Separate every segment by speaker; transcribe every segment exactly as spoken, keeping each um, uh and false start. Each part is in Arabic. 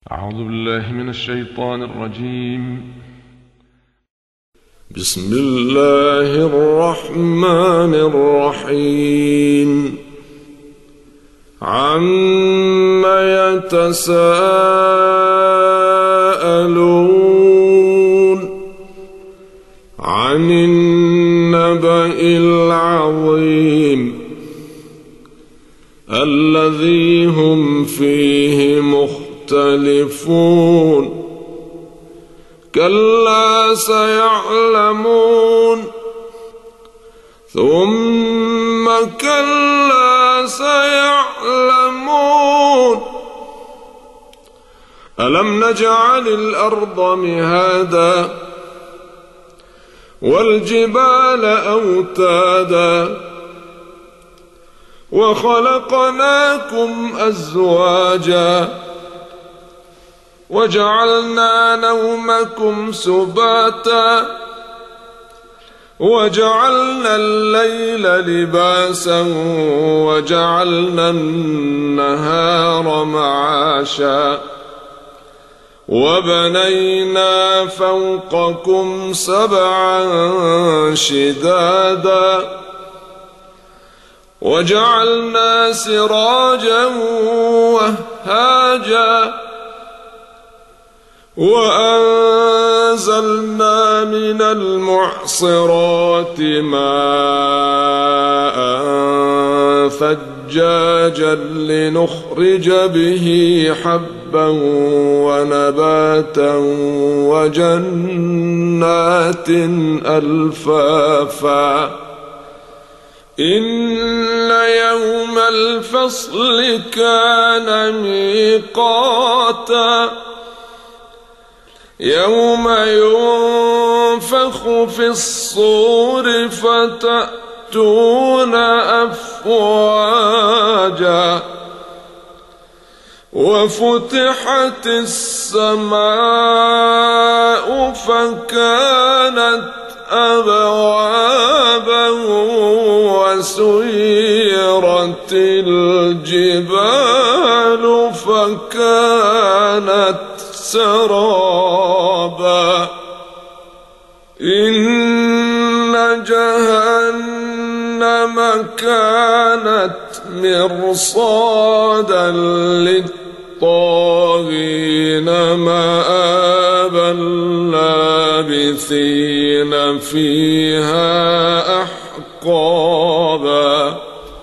Speaker 1: أعوذ بالله من الشيطان الرجيم.
Speaker 2: بسم الله الرحمن الرحيم. عم يتساءلون عن النبأ العظيم الذي هم فيه مختلفون. كلا سيعلمون ثم كلا سيعلمون. ألم نجعل الأرض مهادا والجبال أوتادا وخلقناكم أزواجا وجعلنا نومكم سباتا وجعلنا الليل لباسا وجعلنا النهار معاشا وبنينا فوقكم سبعا شدادا وجعلنا سراجا وهاجا وأنزلنا من المعصرات ماء ثجاجا لنخرج به حبا ونباتا وجنات ألفافا. إن يوم الفصل كان ميقاتا يوم ينفخ في الصور فتأتون أفواجا وفتحت السماء فكانت أبوابا وسيرت الجبال فكانت سرابا. إن جهنم كانت مرصادا للطاغين مآبا لابثين فيها أحقابا.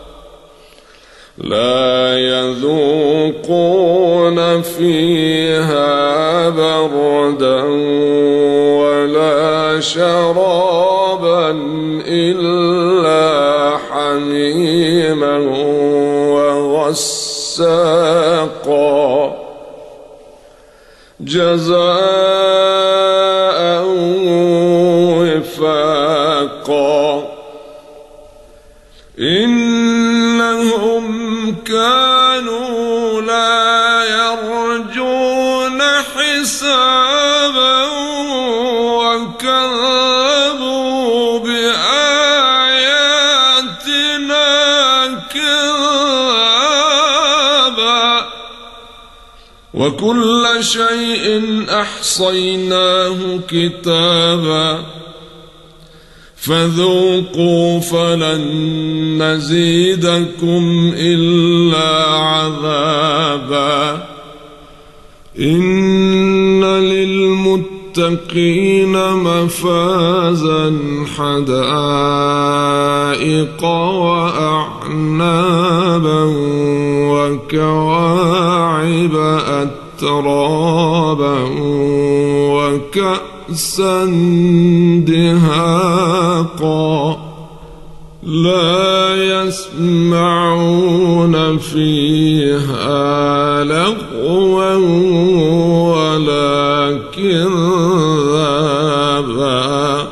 Speaker 2: لا يذوقون فيها بردا ولا شرابا إلا حميما وغساقا جزاء وفاقا. إنهم كانوا لا يرجون حسابا وكذبوا بآياتنا كذابا. وكل شيء أحصيناه كتابا فذوقوا فلن نزيدكم إلا عذابا. إن للمتقين مفازا حدائق وأعنابا وكواعب أترابا وكأسا دهاقا. لا يسمعون فيها لغوا ولا كذابا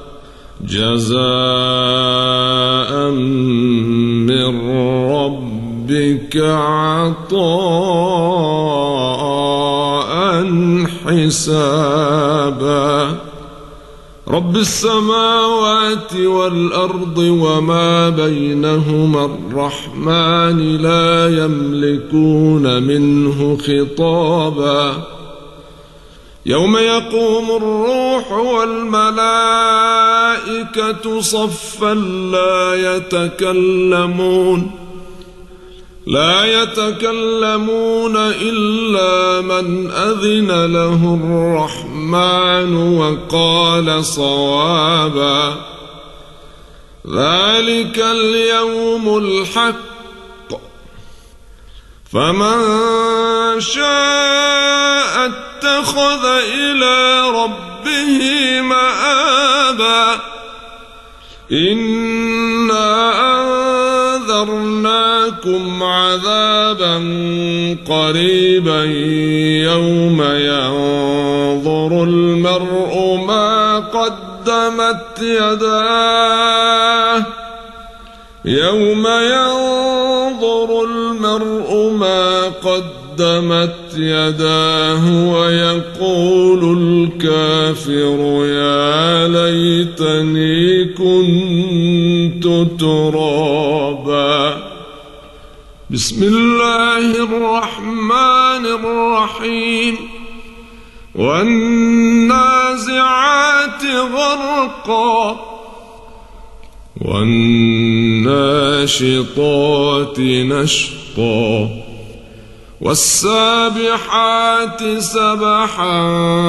Speaker 2: جزاء من ربك عطاء حسابا. رب السماوات والأرض وما بينهما الرحمن لا يملكون منه خطابا يوم يقوم الروح والملائكة صفا لا يتكلمون لا يتكلمون إلا من أذن له الرحمن وقال صوابا ذلك اليوم الحق فمن شاء اتخذ إلى ربه مآبا إنا أنذرناكم عذابا قريبا يوم ينظر المرء ما قدمت يداه يوم ينظر المرء ما قدمت يداه ويقول الكافر يا ليتني كنت ترابا بسم الله الرحمن الرحيم والنازعات غرقا والناشطات نشطا والسابحات سبحا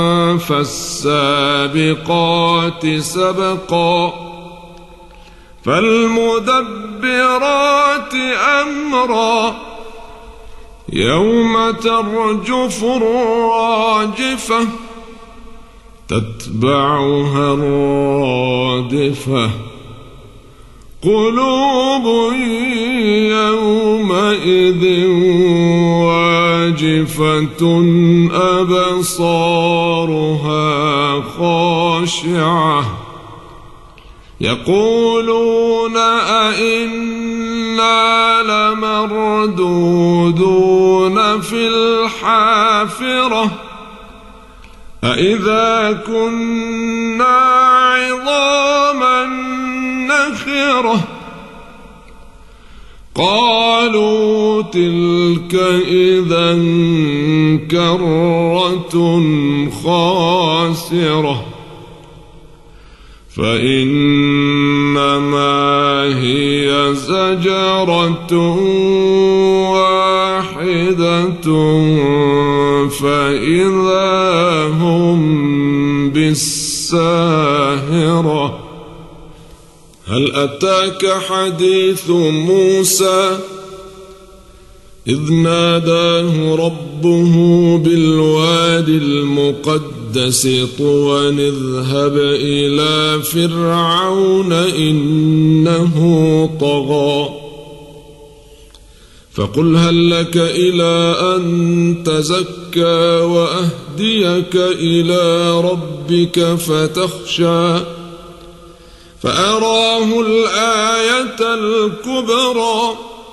Speaker 2: فالسابقات سبقا فالمدبرات أمرا يوم ترجف الراجفة تتبعها الرادفة قلوب يومئذ واجفة أبصارها خاشعة يقولون أئنا لمردودون في الحافرة أئذا كنا عظاما نخرة قالوا تلك إذا كرة خاسرة فإنما هي زجرة واحدة فإذا هم بالساهرة هل أتاك حديث موسى إذ ناداه ربه بالوادي المقدس طوى اذهب إلى فرعون إنه طغى فقل هل لك إلى أن تزكى وأهديك إلى ربك فتخشى فأراه الآية الكبرى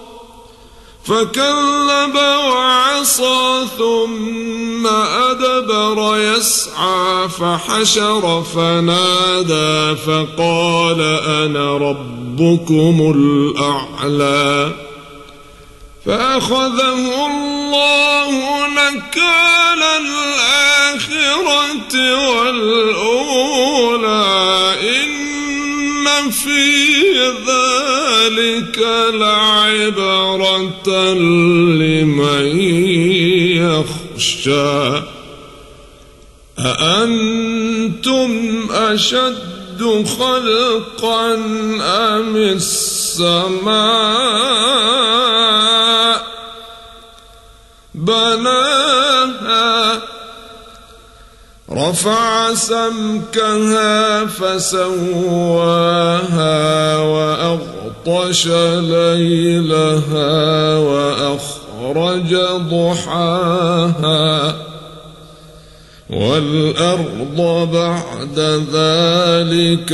Speaker 2: فكذب وعصى ثم أدبر يسعى فحشر فنادى فقال أنا ربكم الأعلى فأخذه الله نكال الآخرة والأولى إن في ذلك لعبرة لمن يخشى أأنتم أشد خلقا أم السماء بناها رفع سمكها فسواها وأغطش ليلها وأخرج ضحاها والأرض بعد ذلك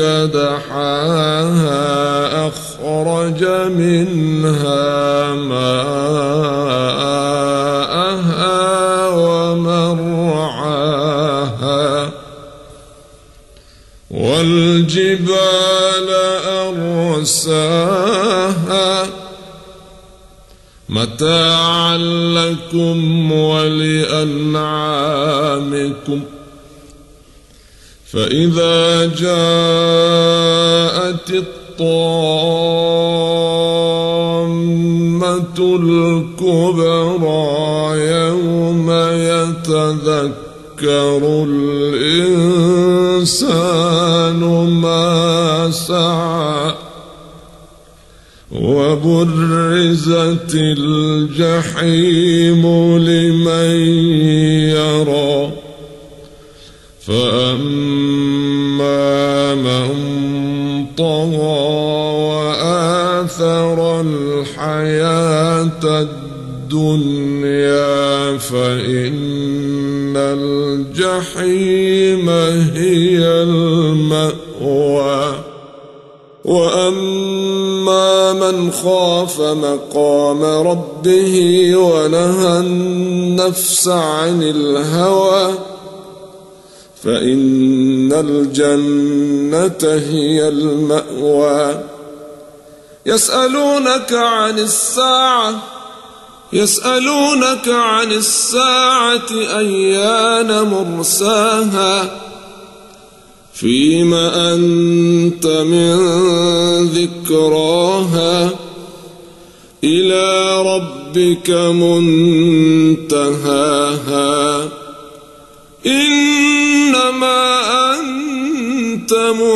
Speaker 2: دحاها أخرج منها ماءها ومرعاها والجبال أرساها متاعا لكم ولأنعامكم فإذا جاءت الطامة الكبرى يوم يتذكر الإنسان ما سعى وبرزت الجحيم لمن يرى فأما من طغى وآثر الحياة الدنيا فإن الجحيم هي المأوى وأما من خاف مقام ربه ونهى النفس عن الهوى فإن الجنة هي المأوى يسألونك عن الساعة يسألونك عن الساعة أيان مرساها فيم أنت من ذكراها إلى ربك منتهاها إنما أنت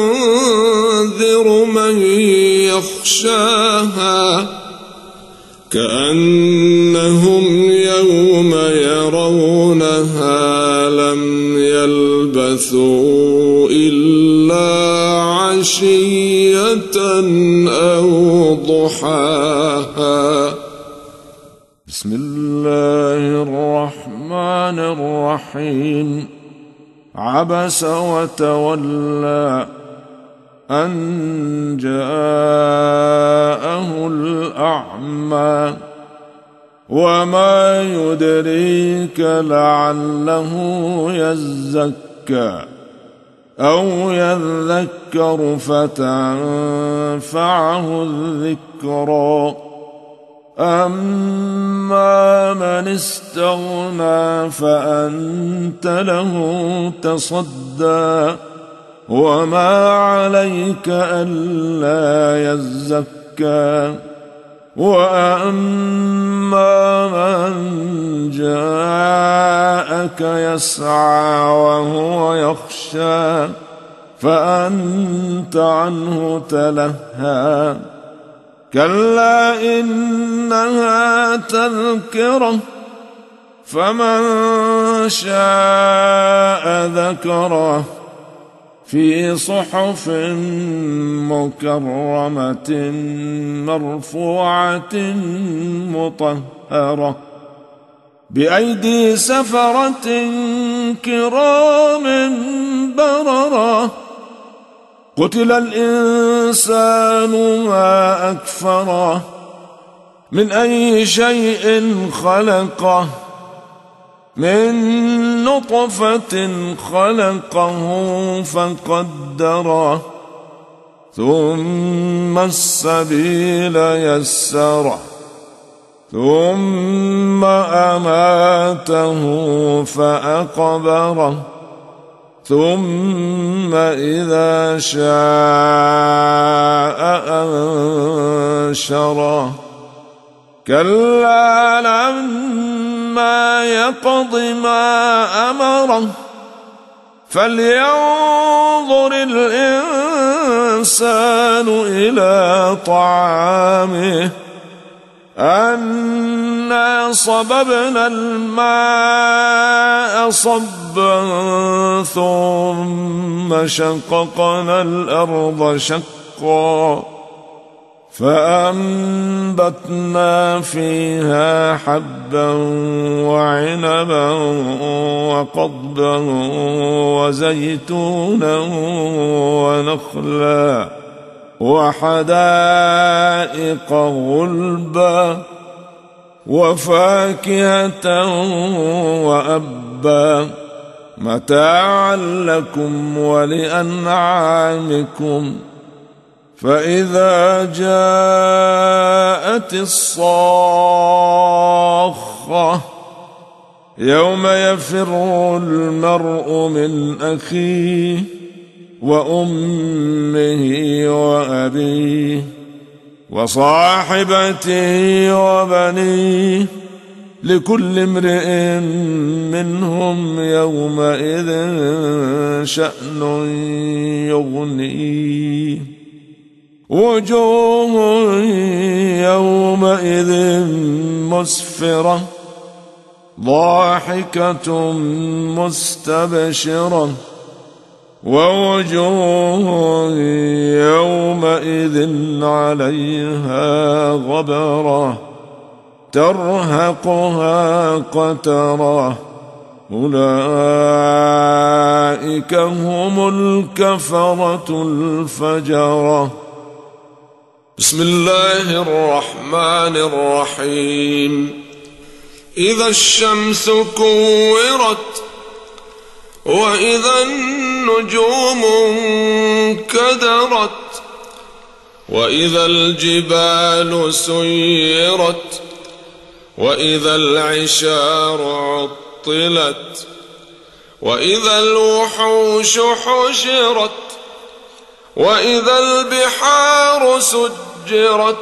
Speaker 2: منذر من يخشاها كأنهم يوم يرونها لم يلبثوا إلا عشية أو ضحاها. بسم الله الرحمن الرحيم. عبس وتولى أن جاءه الأعمى وما يدريك لعله يزكى أو يذكر فتنفعه الذكرى أما من استغنى فأنت له تصدى وما عليك ألا يزكى وأما من جاءك يسعى وهو يخشى فأنت عنه تلهى كلا إنها تذكرة فمن شاء ذكره في صحف مكرمة مرفوعة مطهرة بأيدي سفرة كرام بررة قتل الإنسان ما أكفره من أي شيء خلقه من نطفة خلقه فقدره ثم السبيل يسره ثم أماته فأقبره ثم إذا شاء أنشره كلا لما يقض ما أمره فلينظر الإنسان إلى طعامه أنا صببنا الماء صبا ثم شققنا الأرض شقا فأنبتنا فيها حبا وعنبا وقضبا وزيتونا ونخلا وحدائق غلبا وفاكهة وأبا متاعا لكم ولأنعامكم. فإذا جاءت الصاخة يوم يفر المرء من أخيه وأمه وأبيه وصاحبته وبنيه لكل امرئ منهم يومئذ شأن يغنيه. وجوه يومئذ مسفرة ضاحكة مستبشرة ووجوه يومئذ عليها غبرة ترهقها قترة أولئك هم الكفرة الفجرة.
Speaker 3: بسم الله الرحمن الرحيم. إذا الشمس كورت وإذا النجوم انكدرت وإذا الجبال سيرت وإذا العشار عطلت وإذا الوحوش حشرت وإذا البحار سجرت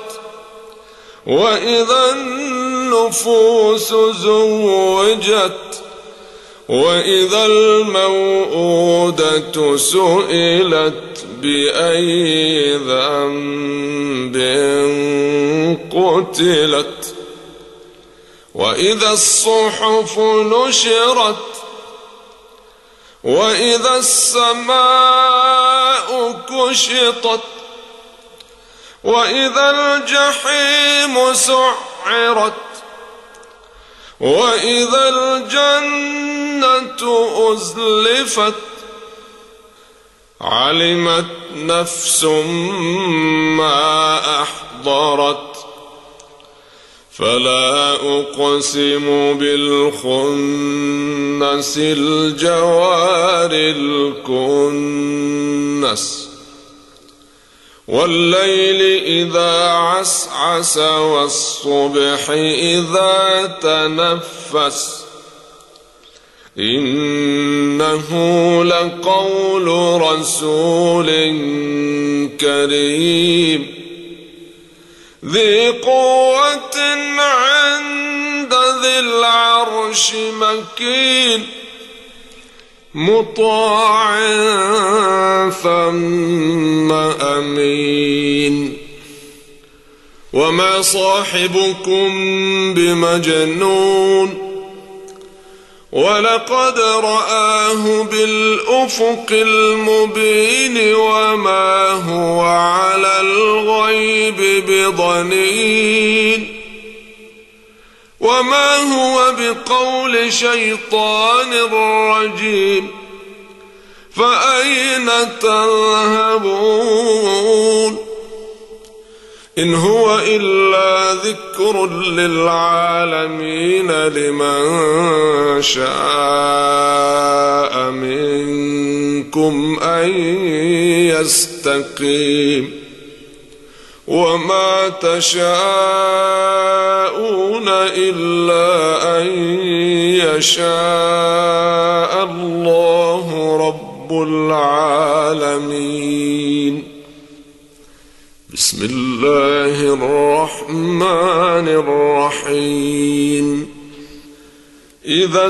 Speaker 3: وإذا النفوس زوجت وإذا الموءودة سئلت بأي ذنب قتلت وإذا الصحف نشرت وإذا السماء كشطت وإذا الجحيم سعرت وإذا الجنة أزلفت علمت نفس ما أحضرت. فلا أقسم بالخنس الجوار الكنس والليل إذا عسعس والصبح إذا تنفس إنه لقول رسول كريم ذي قوة عند ذي العرش مكين مطاع ثم أمين. وما صاحبكم بمجنون ولقد رآه بالأفق المبين وما هو على الغيب بضنين وما هو بقول شيطان رجيم. فأين تذهبون إن هو إلا ذكر للعالمين لمن شاء منكم أن يستقيم وما تشاءون إلا أن يشاء الله رب العالمين. بسم الله الرحمن الرحيم. إذا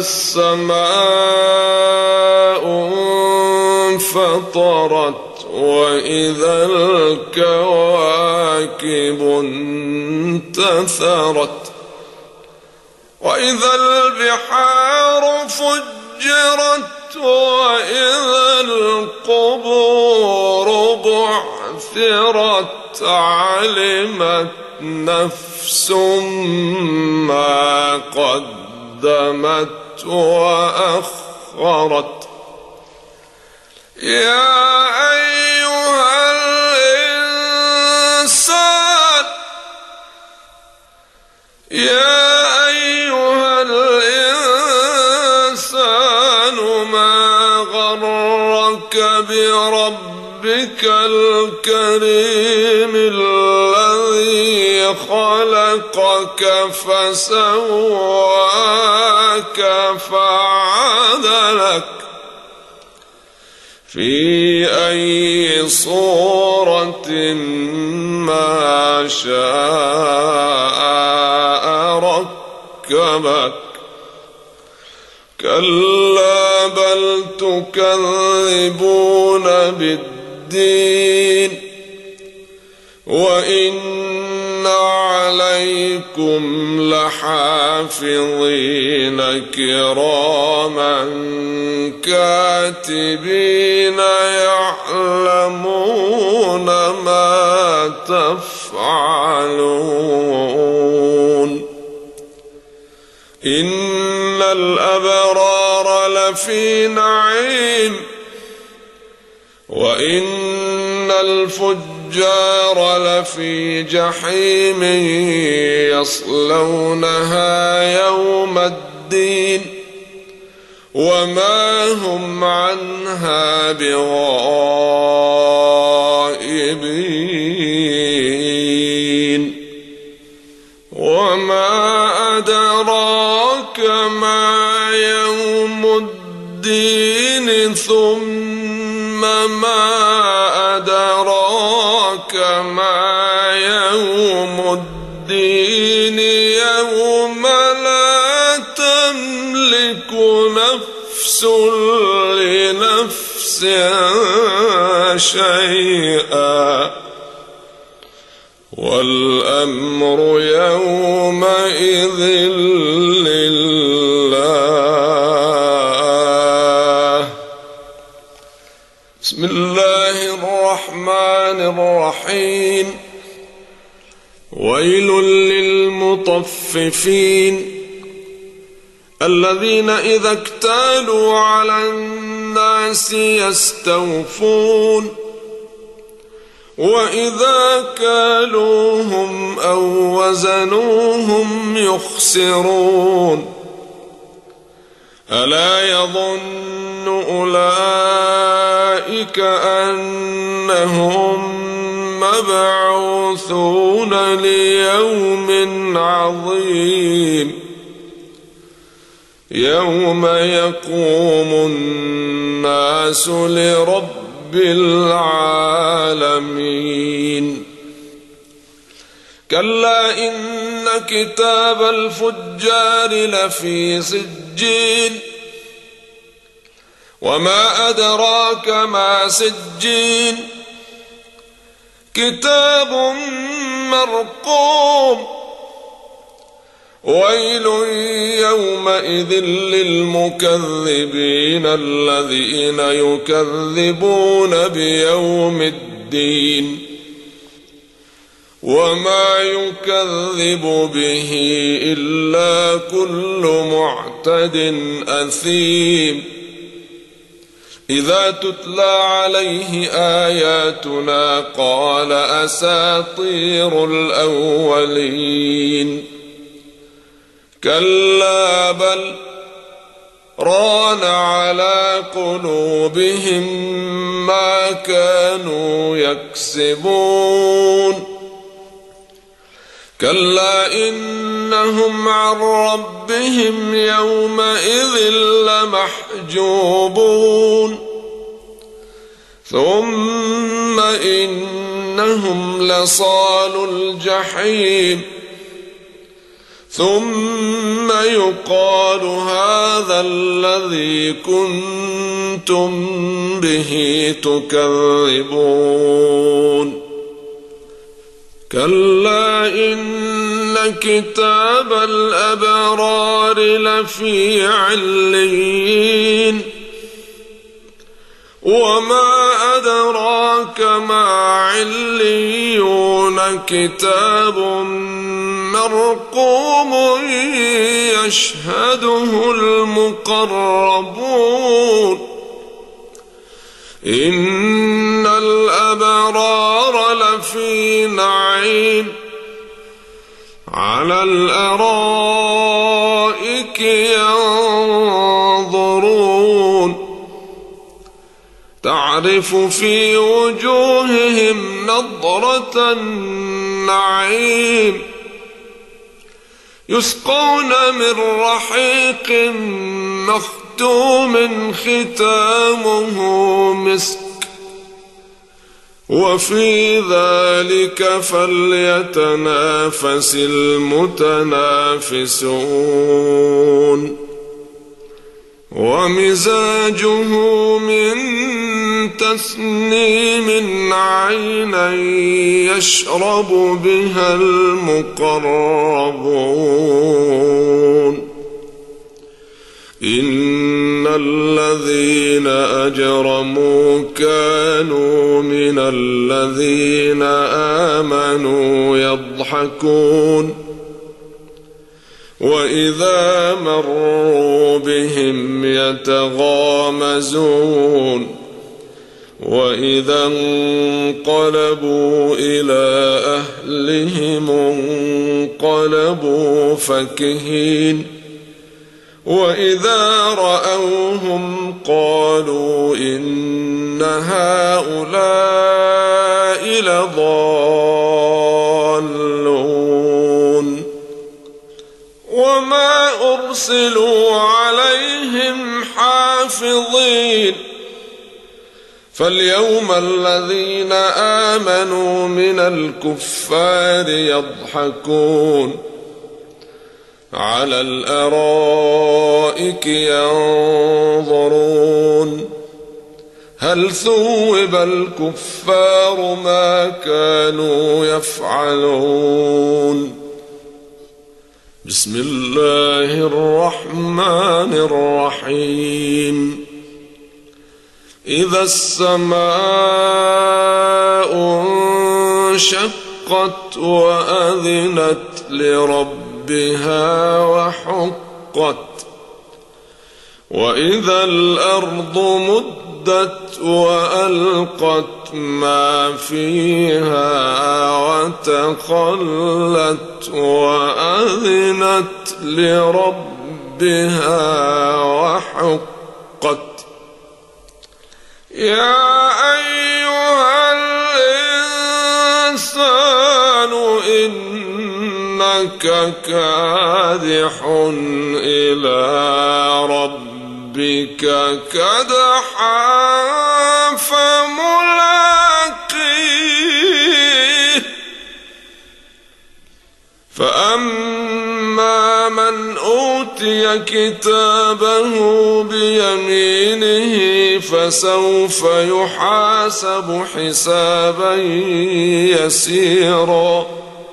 Speaker 3: السماء انفطرت وإذا الكواكب انتثرت وإذا البحار فجرت وإذا القبور بعثرت علمت نفس ما قدمت وأخرت. يا أيها الإنسان يا أيها الإنسان ما بربك الكريم الذي خلقك فسواك فعدلك في أي صورة ما شاء ركبك كلا بل تكذبون بالدين وإن عليكم لحافظين كراما كاتبين يعلمون ما تفعلون إن الأبرار لفي نعيم وإن الفجار لفي جحيم يصلونها يوم الدين وما هم عنها بغائبين وما أدراك ما يوم الدين ثم ما أدراك ما يوم الدين يوم لا تملك نفس لنفس شيئا والأمر يومئذ لله. بسم الله الرحمن الرحيم. ويل للمطففين الذين إذا اكتالوا على الناس يستوفون وإذا كالوهم أو وزنوهم يخسرون ألا يظن أولئك أنهم مبعوثون ليوم عظيم يوم يقوم الناس لرب بالعالمين. كلا إن كتاب الفجار لفي سجين وما أدراك ما سجين كتاب مرقوم ويل يومئذ للمكذبين الذين يكذبون بيوم الدين وما يكذب به إلا كل معتد أثيم إذا تتلى عليه آياتنا قال أساطير الأولين كلا بل ران على قلوبهم ما كانوا يكسبون كلا إنهم عن ربهم يومئذ لمحجوبون ثم إنهم لصالو الجحيم ثم يقال هذا الذي كنتم به تكذبون كلا إن كتاب الأبرار لفي عليين وما أدراك ما عليون كتاب مرقوم يشهده المقربون إن الأبرار لفي نعيم على الأرائك ينظرون تعرف في وجوههم نضرة النعيم يسقون من رحيق مختوم ختامه مسك وفي ذلك فليتنافس المتنافسون ومزاجه من تسنيم عينا يشرب بها المقربون إن الذين أجرموا كانوا من الذين آمنوا يضحكون وإذا مروا بهم يتغامزون وإذا انقلبوا إلى أهلهم انقلبوا فكهين وإذا رأوهم قالوا إن هؤلاء لضالون وما أرسلوا عليهم حافظين فاليوم الذين آمنوا من الكفار يضحكون على الأرائك ينظرون هل ثوب الكفار ما كانوا يفعلون بسم الله الرحمن الرحيم إذا السماء انشقت وأذنت لربها وحقت وإذا الأرض مدت وألقت ما فيها وتخلت وأذنت لربها وحقت يا أيها الإنسان إنك كادح إلى ربك كدحا فملاقيه فأما من أوتي كتابه بيمينه فسوف يحاسب حسابا يسيرا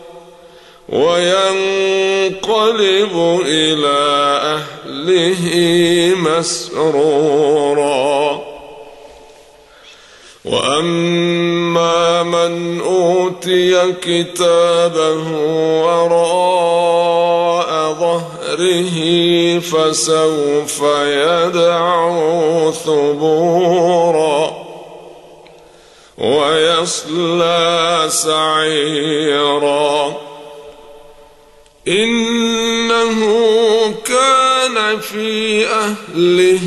Speaker 3: وينقلب إلى أهله مسرورا وأما من أوتي كتابه وراء ظهره فسوف يدعو ثبورا ويصلى سعيرا إنه كان في أهله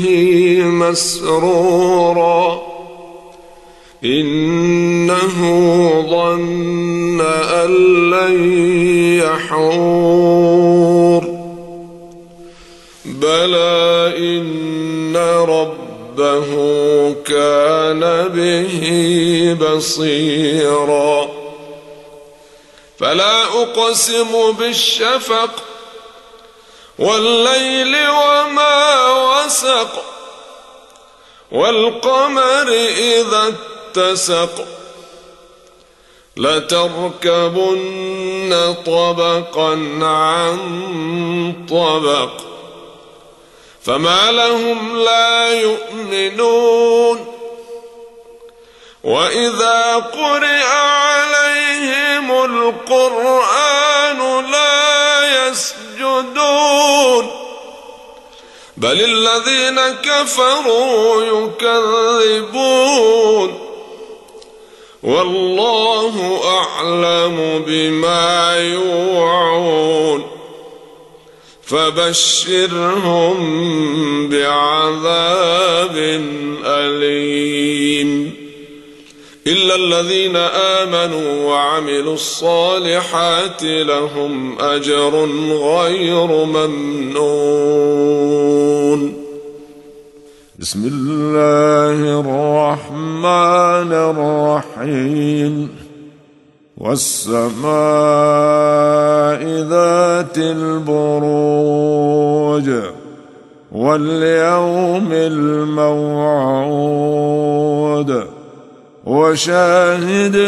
Speaker 3: مسرورا إنه ظن أن لن يحور بلى إن ربه كان به بصيرا فلا أقسم بالشفق والليل وما وسق والقمر إذا اتسق لتركبن طبقا عن طبق فما لهم لا يؤمنون وإذا قرئ عليهم القرآن لا يسجدون بل الذين كفروا يكذبون والله أعلم بما يوعون فبشرهم بعذاب أليم إلا الذين آمنوا وعملوا الصالحات لهم أجر غير ممنون.
Speaker 2: بسم الله الرحمن الرحيم. والسماء ذات البروج واليوم الموعود وشاهد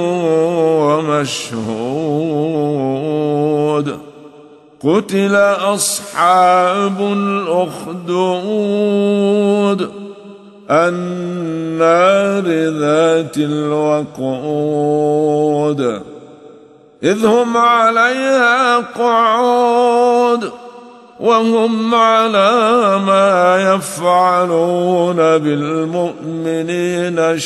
Speaker 2: ومشهود. قتل أصحاب الأخدود النار ذات الوقود إذ هم عليها قعود وهم على ما يفعلون بالمؤمنين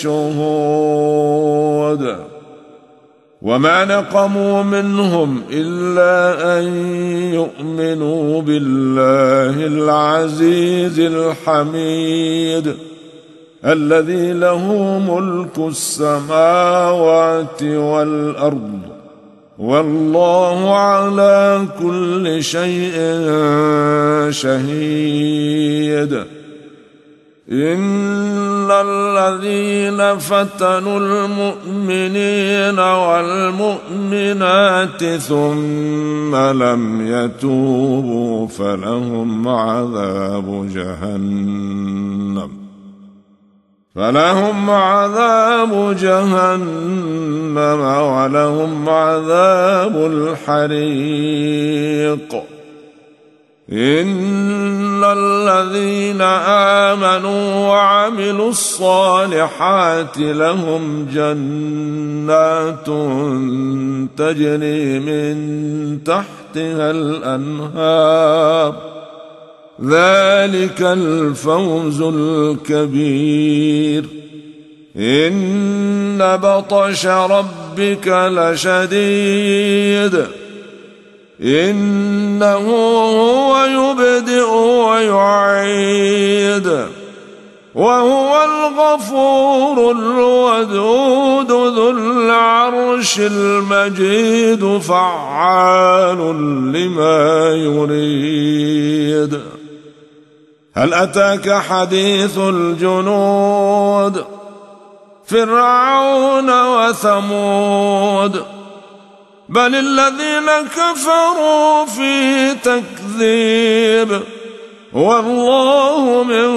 Speaker 2: شهود. وما نقموا منهم إلا أن يؤمنوا بالله العزيز الحميد الذي له ملك السماوات والأرض والله على كل شيء شهيد. إن الذين فتنوا المؤمنين والمؤمنات ثم لم يتوبوا فلهم عذاب جهنم فلهم عذاب جهنم ولهم عذاب الحريق. إن الذين آمنوا وعملوا الصالحات لهم جنات تجري من تحتها الأنهار ذلك الفوز الكبير. إن بطش ربك لشديد إنه هو يبدئ ويعيد وهو الغفور الودود ذو العرش المجيد فعال لما يريد. هل أتاك حديث الجنود فرعون وثمود بل الذين كفروا في تكذيب والله من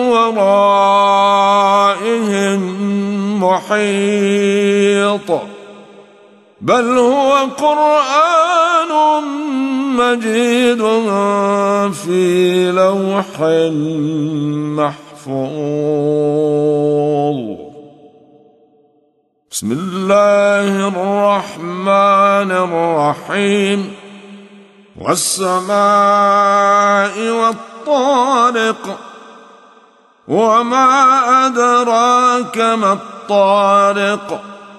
Speaker 2: ورائهم محيط. بل هو قرآن مجيد في لوح محفوظ. بسم الله الرحمن الرحيم. والسماء والطارق وما أدراك ما الطارق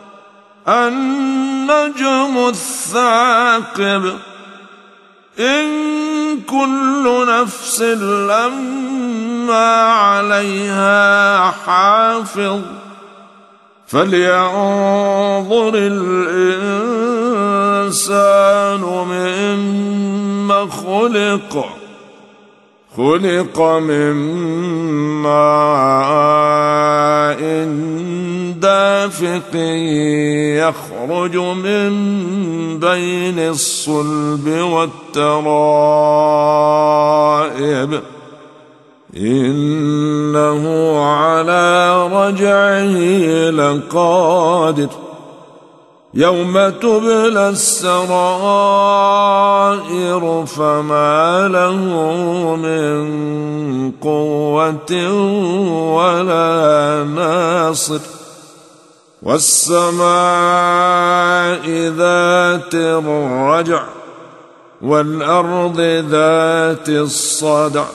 Speaker 2: النجم الثاقب إن كل نفس لما عليها حافظ فلينظر الإنسان مما خلق خلق من ماء دافق يخرج من بين الصلب والترائب إنه على رجعه لقادر يوم تبلى السرائر فما له من قوة ولا ناصر. والسماء ذات الرجع والأرض ذات الصدع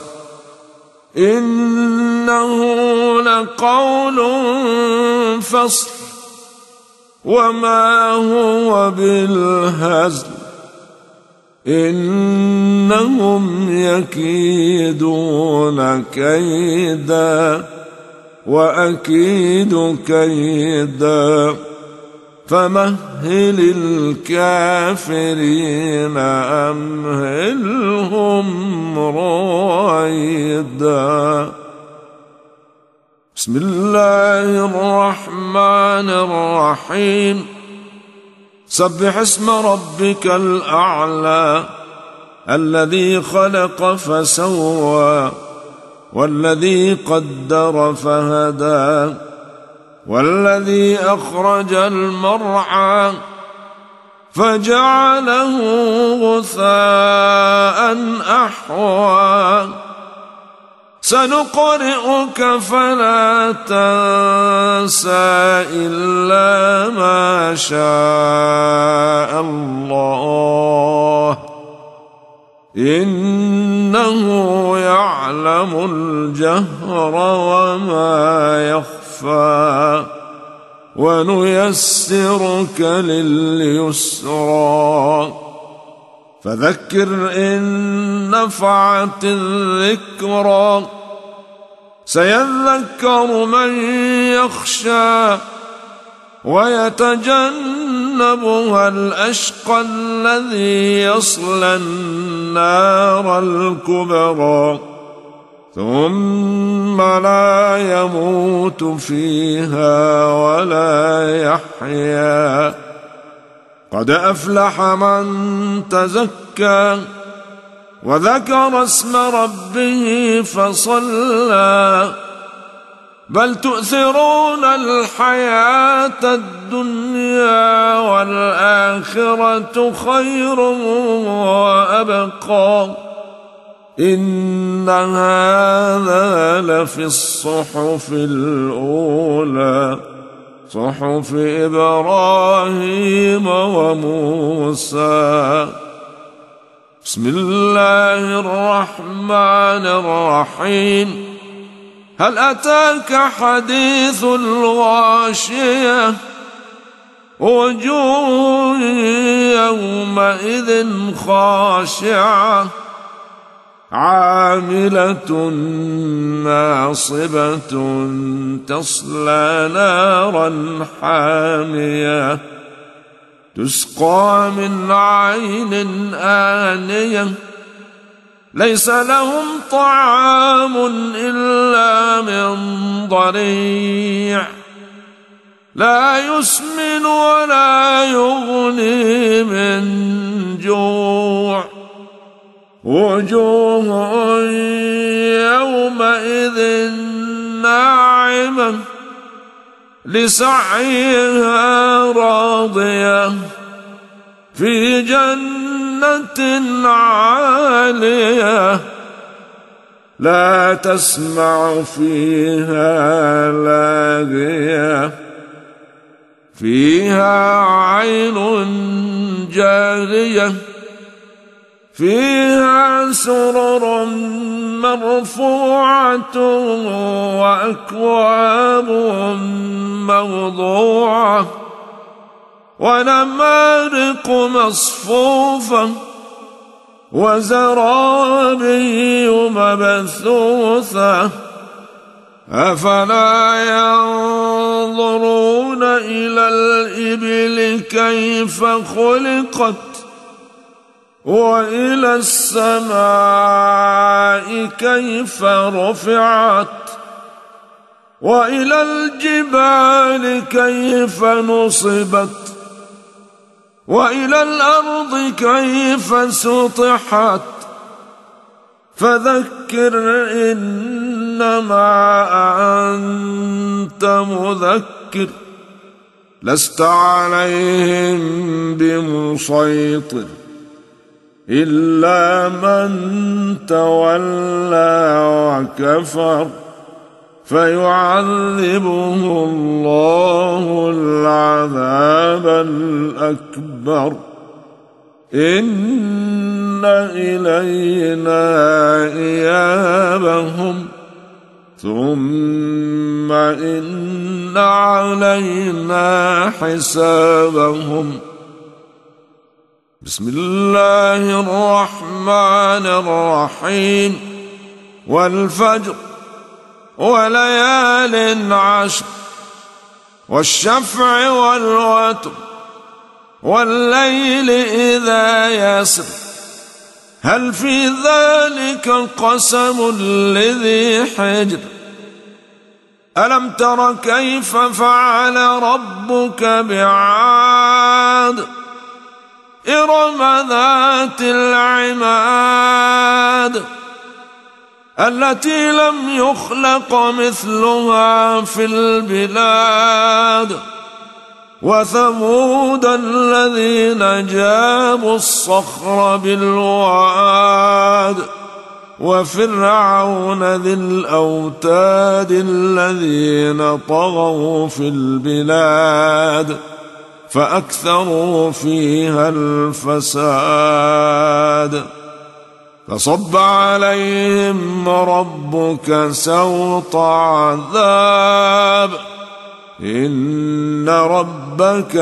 Speaker 2: إنه لقول فصل وما هو بالهزل إنهم يكيدون كيدا وأكيد كيدا فمهل الكافرين أمهلهم رويدا. بسم الله الرحمن الرحيم. سبح اسم ربك الأعلى الذي خلق فسوى والذي قدر فهدى والذي أخرج المرعى فجعله غثاء أحوى سنقرئك فلا تنسى إلا ما شاء الله إنه يعلم الجهر وما يخفى ونيسرك لليسرى فذكر إن نفعت الذكرى سيذكر من يخشى ويتجنبها الأشقى الذي يصلى النار الكبرى ثم لا يموت فيها ولا يحيا قد أفلح من تزكى وذكر اسم ربه فصلى بل تؤثرون الحياة الدنيا والآخرة خير وأبقى إن هذا لفي الصحف الأولى صحف إبراهيم وموسى. بسم الله الرحمن الرحيم. هل أتاك حديث الغاشية وجوه يومئذ خاشعة عاملة ناصبة تصلى نارا حامية تسقى من عين آنية ليس لهم طعام إلا من ضريع لا يسمن ولا يغني من جوع وجوه يومئذ ناعمة لسعيها راضية في جنة عالية لا تسمع فيها لاغية فيها عين جارية فيها سرر مرفوعة وأكواب موضوعة ونمارق مصفوفة وزرابي مبثوثة أفلا ينظرون إلى الإبل كيف خلقت وإلى السماء كيف رفعت وإلى الجبال كيف نصبت وإلى الأرض كيف سطحت فذكر إنما أنت مذكر لست عليهم بمسيطر إلا من تولى وكفر فيعذبه الله العذاب الأكبر إن إلينا إيابهم ثم إن علينا حسابهم بسم الله الرحمن الرحيم والفجر وليال عشر والشفع والوتر والليل إذا يسر هل في ذلك قسم لذي حجر ألم تر كيف فعل ربك بعاد إرم ذات العماد التي لم يخلق مثلها في البلاد وثمود الذين جابوا الصخر بالواد وفرعون ذي الأوتاد الذين طغوا في البلاد فأكثروا فيها الفساد فصب عليهم ربك سوط عذاب إن ربك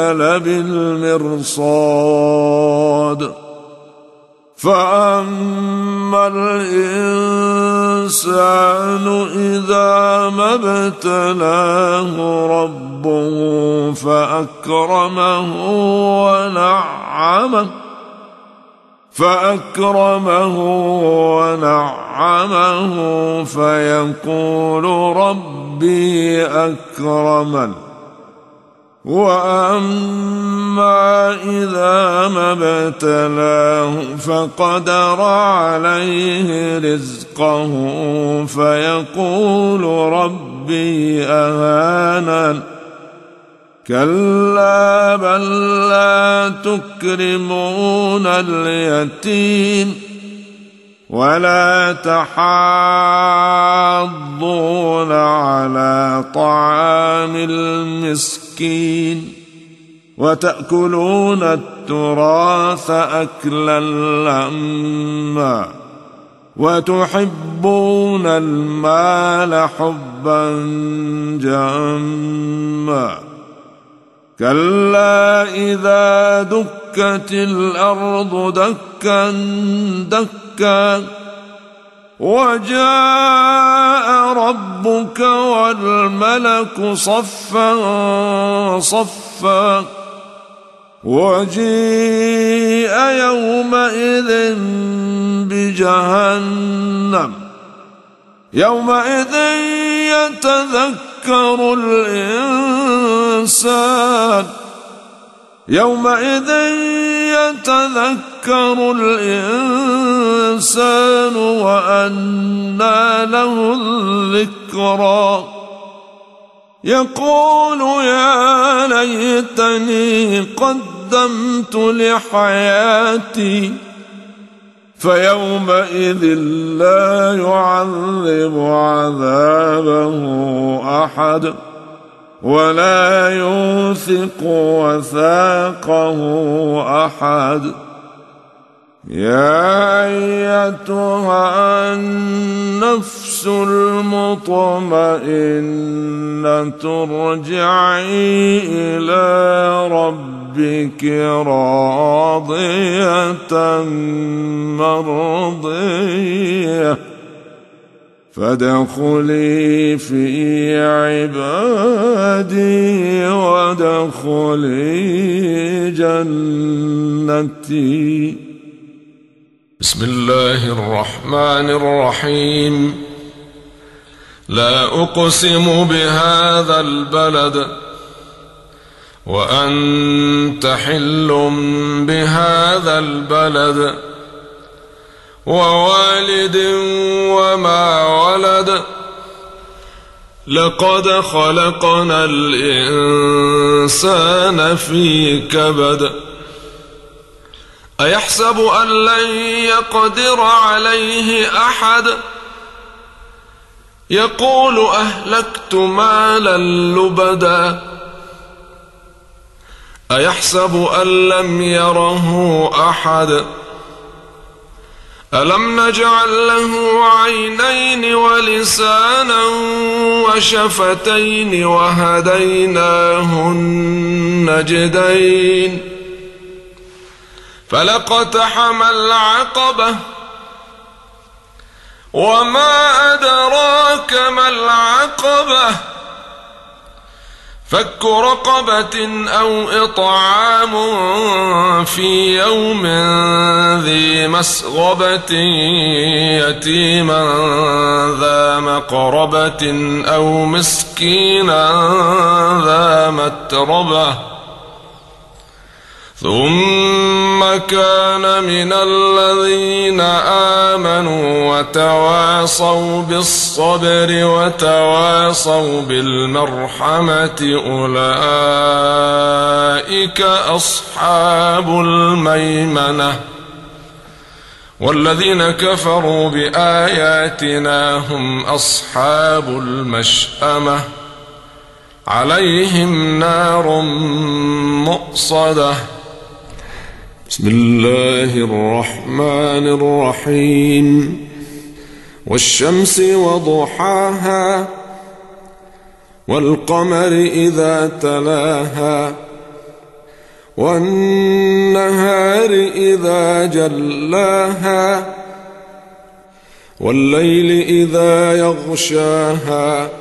Speaker 2: لبالمرصاد فأما الإنسان إذا ما ابتلاه ربه فأكرمه ونعمه فأكرمه ونعمه فيقول ربي أكرمن وأما إذا ما ابتلاه فقدر عليه رزقه فيقول ربي أهانن كلا بل لا تكرمون اليتيم ولا تحاضون على طعام المسكين وتأكلون التراث أكلا لما وتحبون المال حبا جما كلا إذا دكت الأرض دكا دكا وجاء ربك والملك صفا صفا وجيء يومئذ بجهنم يومئذ يتذكر الإنسان يومئذ يتذكر الإنسان وأنى له الذكرى يقول يا ليتني قدمت لحياتي فيومئذ لا يعذب عذابه أحد ولا يوثق وثاقه أحد يا أيتها النفس المطمئنة ارجعي إلى ربك راضية مرضية فادخلي في عبادي وادخلي جنتي.
Speaker 3: بسم الله الرحمن الرحيم. لا أقسم بهذا البلد وأنت حل بهذا البلد ووالد وما ولد لقد خلقنا الإنسان في كبد أيحسب أن لن يقدر عليه أحد يقول أهلكت مالا لبدا أيحسب أن لم يره أحد ألم نجعل له عينين ولسانا وشفتين وهديناه النجدين فلاقتحم العقبة وما أدراك ما العقبة فك رقبة أو إطعام في يوم ذي مسغبة يتيما ذا مقربة أو مسكينا ذا متربة ثم كان من الذين آمنوا وتواصوا بالصبر وتواصوا بالمرحمة أولئك أصحاب الميمنة والذين كفروا بآياتنا هم أصحاب المشأمة عليهم نار مؤصدة.
Speaker 2: بسم الله الرحمن الرحيم والشمس وضحاها والقمر إذا تلاها والنهار إذا جلاها والليل إذا يغشاها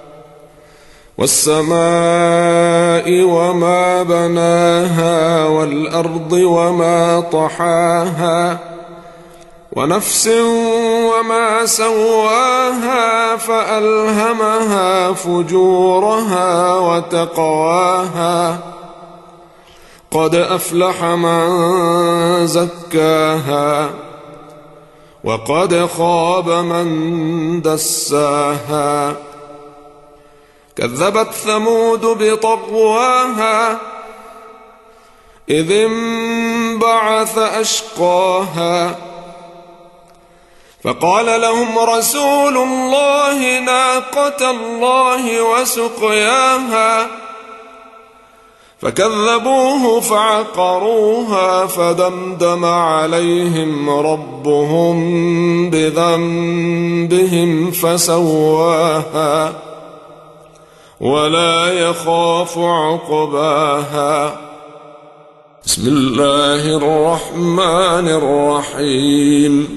Speaker 2: والسماء وما بناها والأرض وما طحاها ونفس وما سواها فألهمها فجورها وتقواها قد أفلح من زكاها وقد خاب من دساها كذبت ثمود بطغواها إذ انبعث أشقاها فقال لهم رسول الله ناقة الله وسقياها فكذبوه فعقروها فدمدم عليهم ربهم بذنبهم فسواها ولا يخاف عقباها. بسم الله الرحمن الرحيم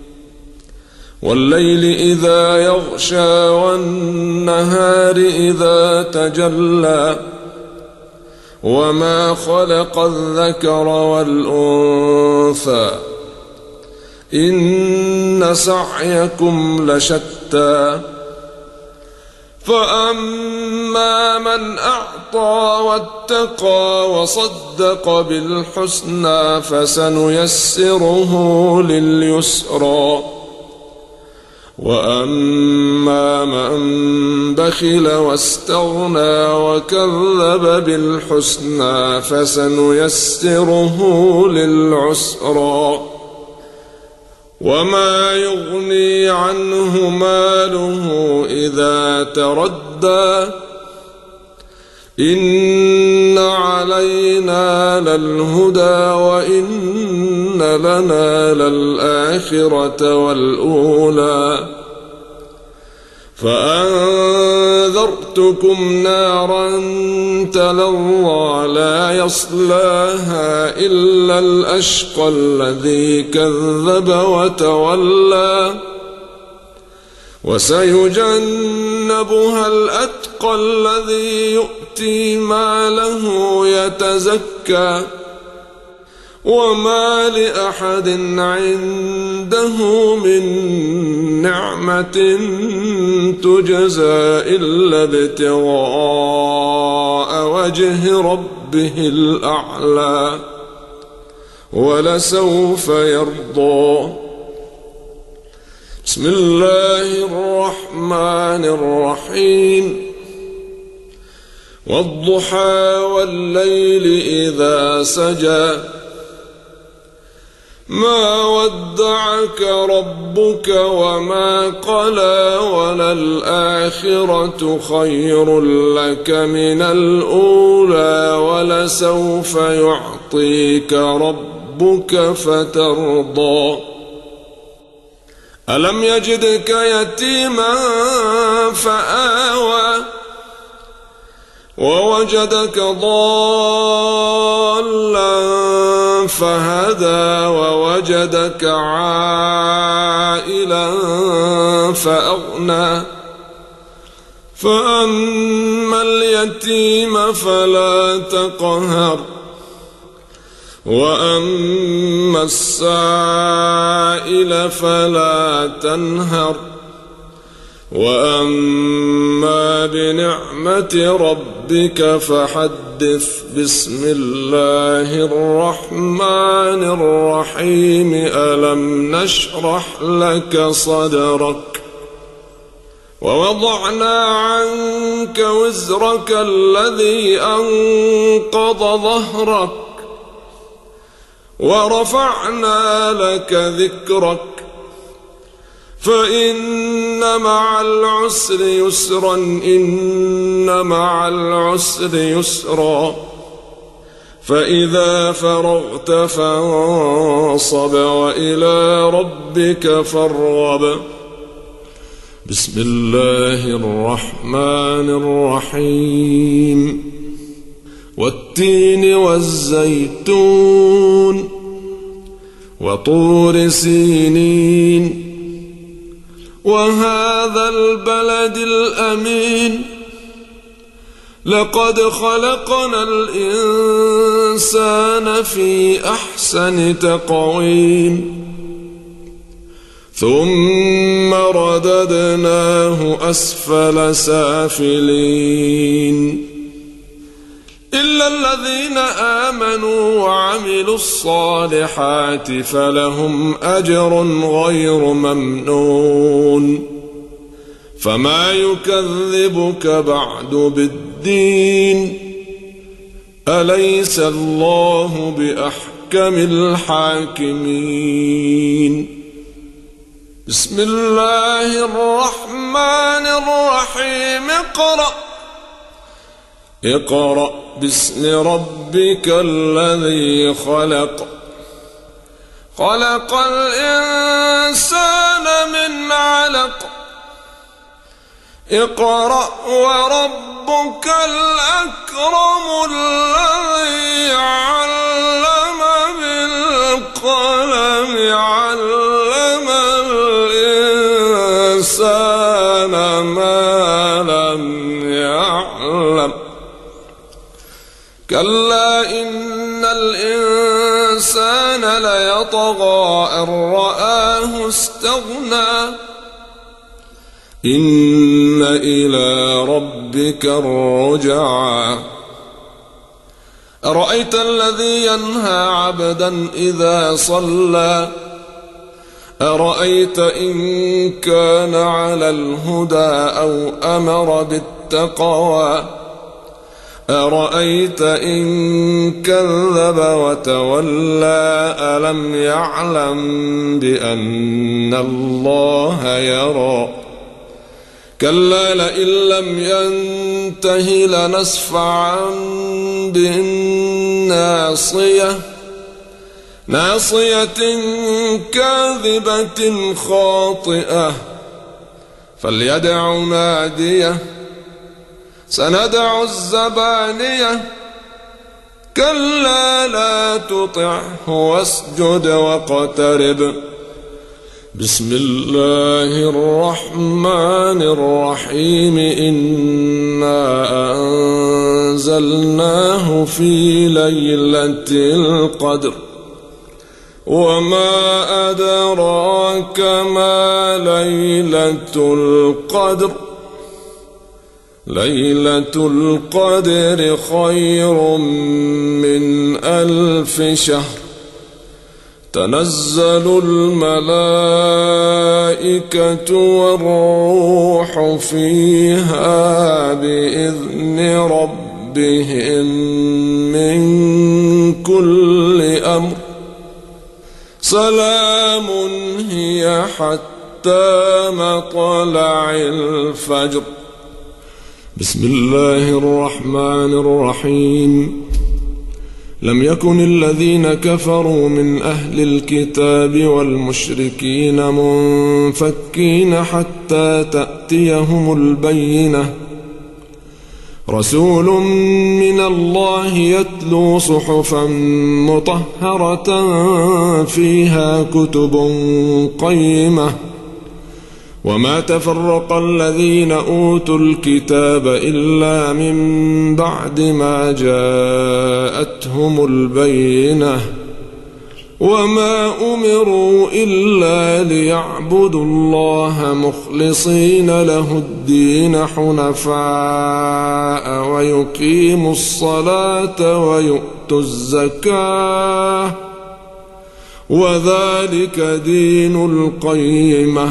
Speaker 2: والليل إذا يغشى والنهار إذا تجلى وما خلق الذكر والأنثى إن سعيكم لشتى فأما من أعطى واتقى وصدق بالحسنى فسنيسره لليسرى وأما من بخل واستغنى وكذب بالحسنى فسنيسره للعسرى وما يغني عنه ماله إذا تردى إن علينا للهدى وإن لنا للآخرة والأولى فأنذرتكم نارا تلظى لا يصلاها إلا الأشقى الذي كذب وتولى وسيجنبها الأتقى الذي يؤتي ماله يتزكى وما لأحد عنده من نعمة تجزى إلا ابتغاء وجه ربه الأعلى ولسوف يرضى. بسم الله الرحمن الرحيم والضحى والليل إذا سجى ما ودعك ربك وما قلى وللآخرة خير لك من الأولى ولسوف يعطيك ربك فترضى. ألم يجدك يتيما فآوى ووجدك ضالا فهدى ووجدك عائلا فأغنى فأما اليتيم فلا تقهر وأما السائل فلا تنهر وأما بنعمة ربك فحدث. بسم الله الرحمن الرحيم. ألم نشرح لك صدرك ووضعنا عنك وزرك الذي أنقض ظهرك ورفعنا لك ذكرك فإن مع العسر يسرا إن مع العسر يسرا فإذا فرغت فانصب وإلى ربك فارغب. بسم الله الرحمن الرحيم. والتين والزيتون وطور سينين وهذا البلد الأمين لقد خلقنا الإنسان في أحسن تقويم ثم رددناه أسفل سافلين إلا الذين آمنوا وعملوا الصالحات فلهم أجر غير ممنون. فما يكذبك بعد بالدين أليس الله بأحكم الحاكمين. بسم الله الرحمن الرحيم. اقرأ اقرأ باسم ربك الذي خلق خلق الإنسان من علق اقرأ وربك الأكرم الذي علم بالقلم علم الإنسان ما لم يعلم كلا إن الإنسان ليطغى أن رآه استغنى إن إلى ربك الرجعى أرأيت الذي ينهى عبدا إذا صلى أرأيت إن كان على الهدى أو أمر بالتقوى أرأيت إن كذب وتولى ألم يعلم بأن الله يرى كلا لئن لم ينته لنسفعا بالناصية ناصية كاذبة خاطئة فليدع ناديه سندع الزبانية كلا لا تطعه واسجد واقترب. بسم الله الرحمن الرحيم. إنا أنزلناه في ليلة القدر وما أدراك ما ليلة القدر ليلة القدر خير من ألف شهر تنزل الملائكة والروح فيها بإذن ربهم من كل أمر سلام هي حتى مطلع الفجر. بسم الله الرحمن الرحيم. لم يكن الذين كفروا من أهل الكتاب والمشركين منفكين حتى تأتيهم البينة رسول من الله يتلو صحفا مطهرة فيها كتب قيمة وما تفرق الذين أوتوا الكتاب إلا من بعد ما جاءتهم البينة وما أمروا إلا ليعبدوا الله مخلصين له الدين حنفاء ويقيموا الصلاة ويؤتوا الزكاة وذلك دين القيمة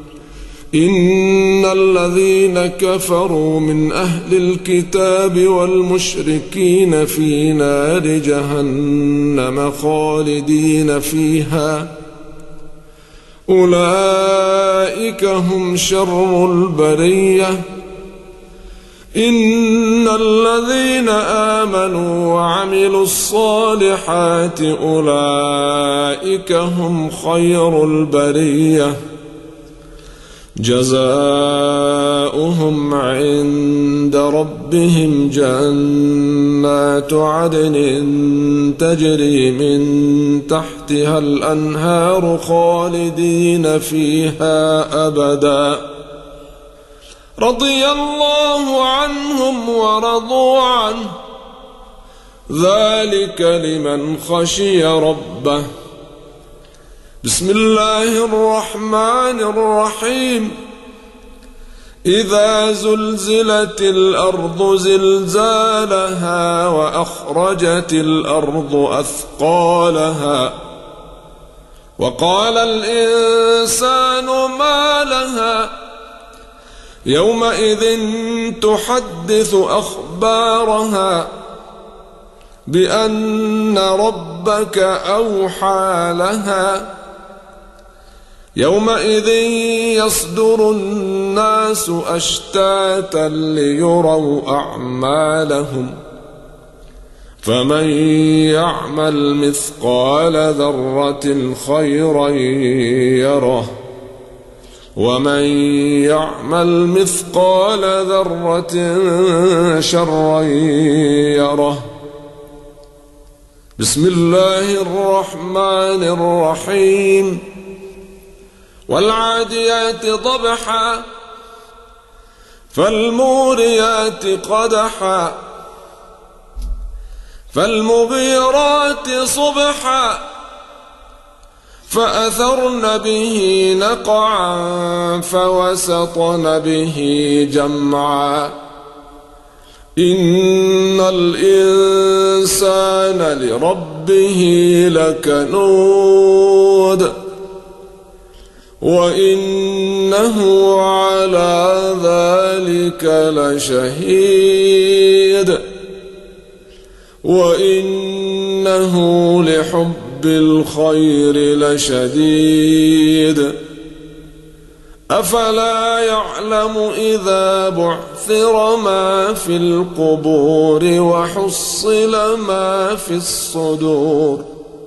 Speaker 2: إن الذين كفروا من أهل الكتاب والمشركين في نار جهنم خالدين فيها أولئك هم شر البرية إن الذين آمنوا وعملوا الصالحات أولئك هم خير البرية جزاؤهم عند ربهم جنات عدن تجري من تحتها الأنهار خالدين فيها أبدا رضي الله عنهم ورضوا عنه ذلك لمن خشي ربه. بسم الله الرحمن الرحيم إذا زلزلت الأرض زلزالها وأخرجت الأرض أثقالها وقال الإنسان ما لها يومئذ تحدث أخبارها بأن ربك أوحى لها يومئذ يصدر الناس أشتاتا ليروا أعمالهم فمن يعمل مثقال ذرة خيرا يره ومن يعمل مثقال ذرة شرا يره. بسم الله الرحمن الرحيم والعاديات ضبحا فالموريات قدحا فالمغيرات صبحا فأثرن به نقعا فوسطن به جمعا إن الإنسان لربه لكنود وإنه على ذلك لشهيد وإنه لحب الخير لشديد أفلا يعلم إذا بعثر ما في القبور وحصل ما في الصدور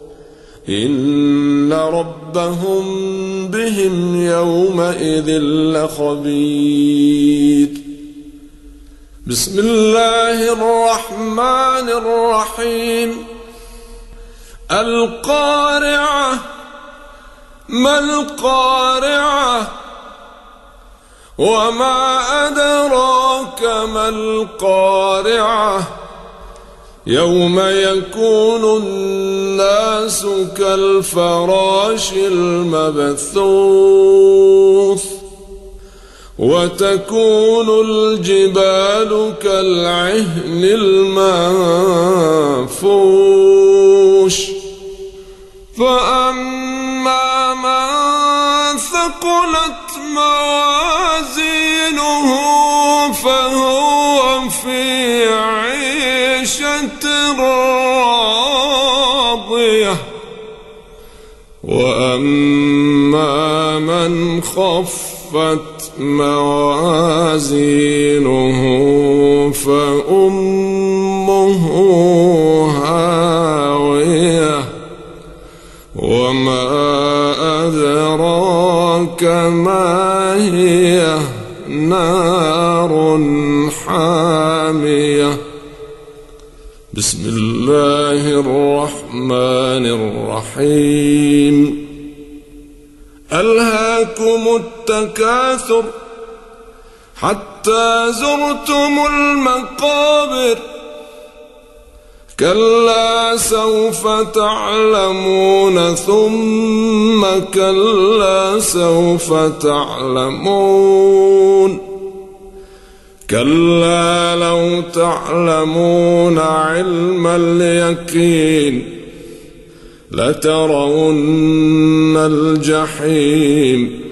Speaker 2: إن ربهم بهم يومئذ لخبير. بسم الله الرحمن الرحيم القارعة ما القارعة وما أدراك ما القارعة يوم يكون الناس كالفراش المبثوث وتكون الجبال كالعهن المنفوش فأما من ثقلت موازينه فهو في عيشة راضية وأما من خفت موازينه فأمه هاوية وما أدراك ما هي نار حامية بسم الله الرحمن الرحيم ألهاكم التكاثر حتى زرتم المقابر كلا سوف تعلمون ثم كلا سوف تعلمون كلا لو تعلمون علم اليقين لترون الجحيم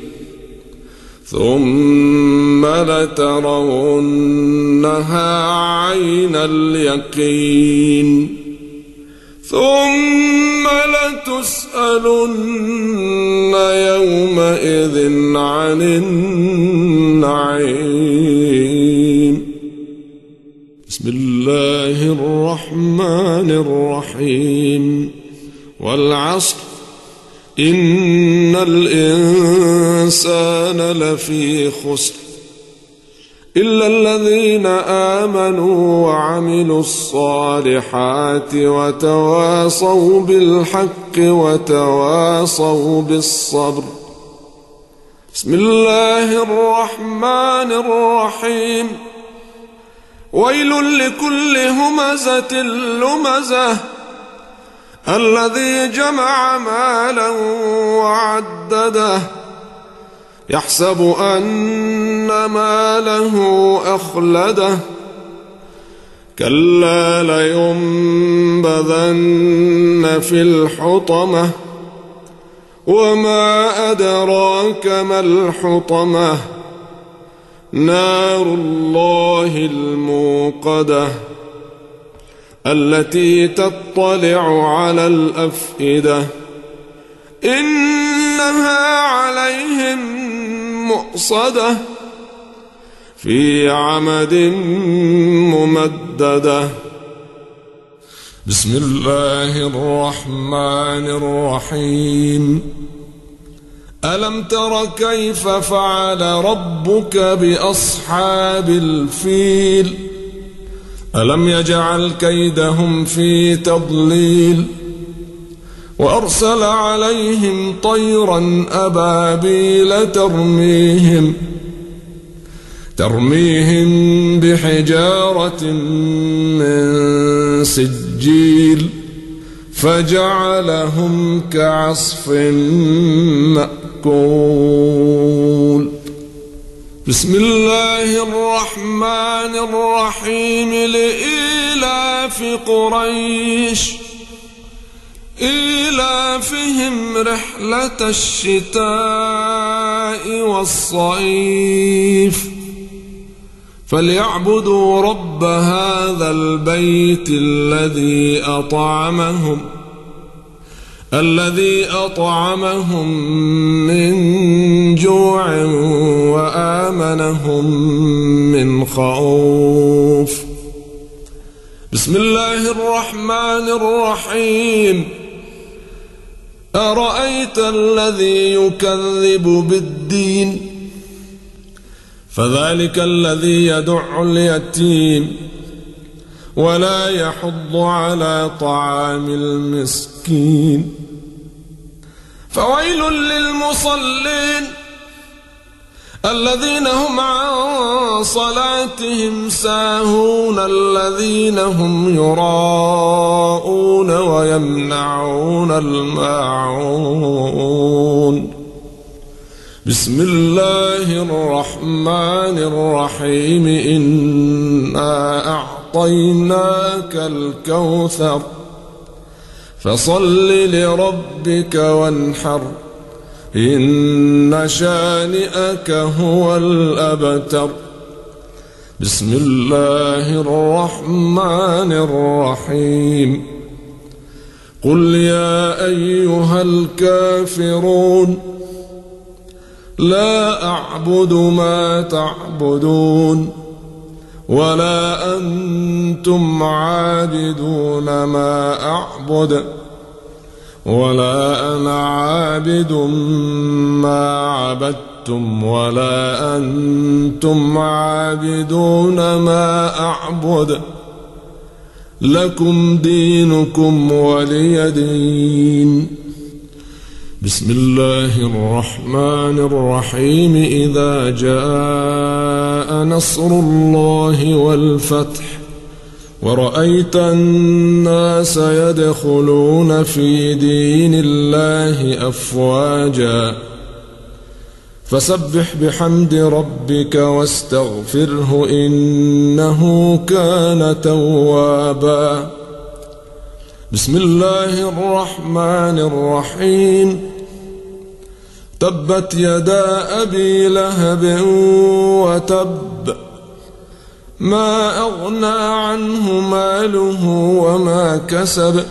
Speaker 2: ثم لترونها عين اليقين ثم لتسألن يومئذ عن النعيم بسم الله الرحمن الرحيم والعصر إن الإنسان لفي خسر إلا الذين آمنوا وعملوا الصالحات وتواصوا بالحق وتواصوا بالصبر بسم الله الرحمن الرحيم ويل لكل همزة لمزة الذي جمع مالا وعدده يحسب أن ماله أخلده كلا لينبذن في الحطمة وما أدراك ما الحطمة نار الله الموقدة التي تطلع على الأفئدة إنها عليهم مؤصدة في عمد ممددة بسم الله الرحمن الرحيم ألم تر كيف فعل ربك بأصحاب الفيل ألم يجعل كيدهم في تضليل وأرسل عليهم طيرا أبابيل ترميهم ترميهم بحجارة من سجيل فجعلهم كعصف مأكول بسم الله الرحمن الرحيم لإيلاف قريش إيلافهم رحلة الشتاء والصيف فليعبدوا رب هذا البيت الذي أطعمهم الذي أطعمهم من جوع وآمنهم من خوف بسم الله الرحمن الرحيم أرأيت الذي يكذب بالدين فذلك الذي يدع اليتيم ولا يحض على طعام المسكين فويل للمصلين الذين هم عن صلاتهم ساهون الذين هم يراءون ويمنعون الماعون بسم الله الرحمن الرحيم إنا أعطيناك الكوثر فصل لربك وانحر إن شانئك هو الأبتر بسم الله الرحمن الرحيم قل يا أيها الكافرون لا أعبد ما تعبدون ولا أنتم عابدون ما أعبد ولا أنا عابد ما عبدتم ولا أنتم عابدون ما أعبد لكم دينكم ولي دين. بسم الله الرحمن الرحيم. إذا جاء نصر الله والفتح ورأيت الناس يدخلون في دين الله أفواجا فسبح بحمد ربك واستغفره إنه كان توابا. بسم الله الرحمن الرحيم. تبت يدا أبي لهب وتب ما أغنى عنه ماله وما كسب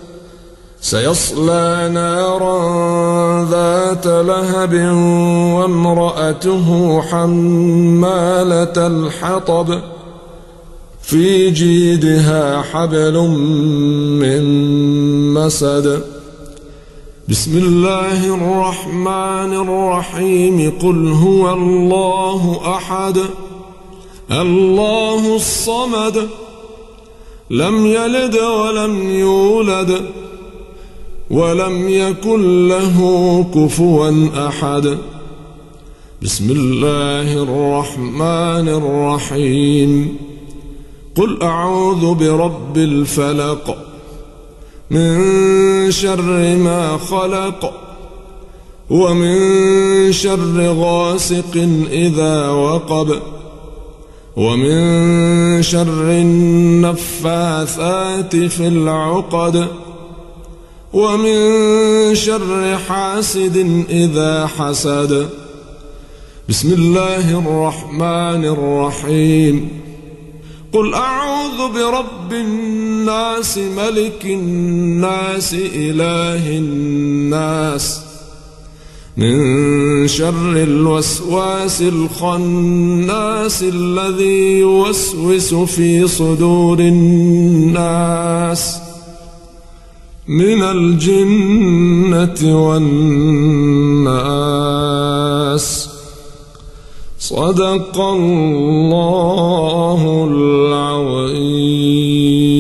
Speaker 2: سيصلى نارا ذات لهب وامرأته حمالة الحطب في جيدها حبل من مسد. بسم الله الرحمن الرحيم. قل هو الله أحد الله الصمد لم يلد ولم يولد ولم يكن له كفوا أحد. بسم الله الرحمن الرحيم. قل أعوذ برب الفلق من شر ما خلق ومن شر غاسق إذا وقب ومن شر النفاثات في العقد ومن شر حاسد إذا حسد. بسم الله الرحمن الرحيم. قل أعوذ برب الناس ملك الناس إله الناس من شر الوسواس الخناس الذي يوسوس في صدور الناس من الجنة والناس. صدق الله العظيم.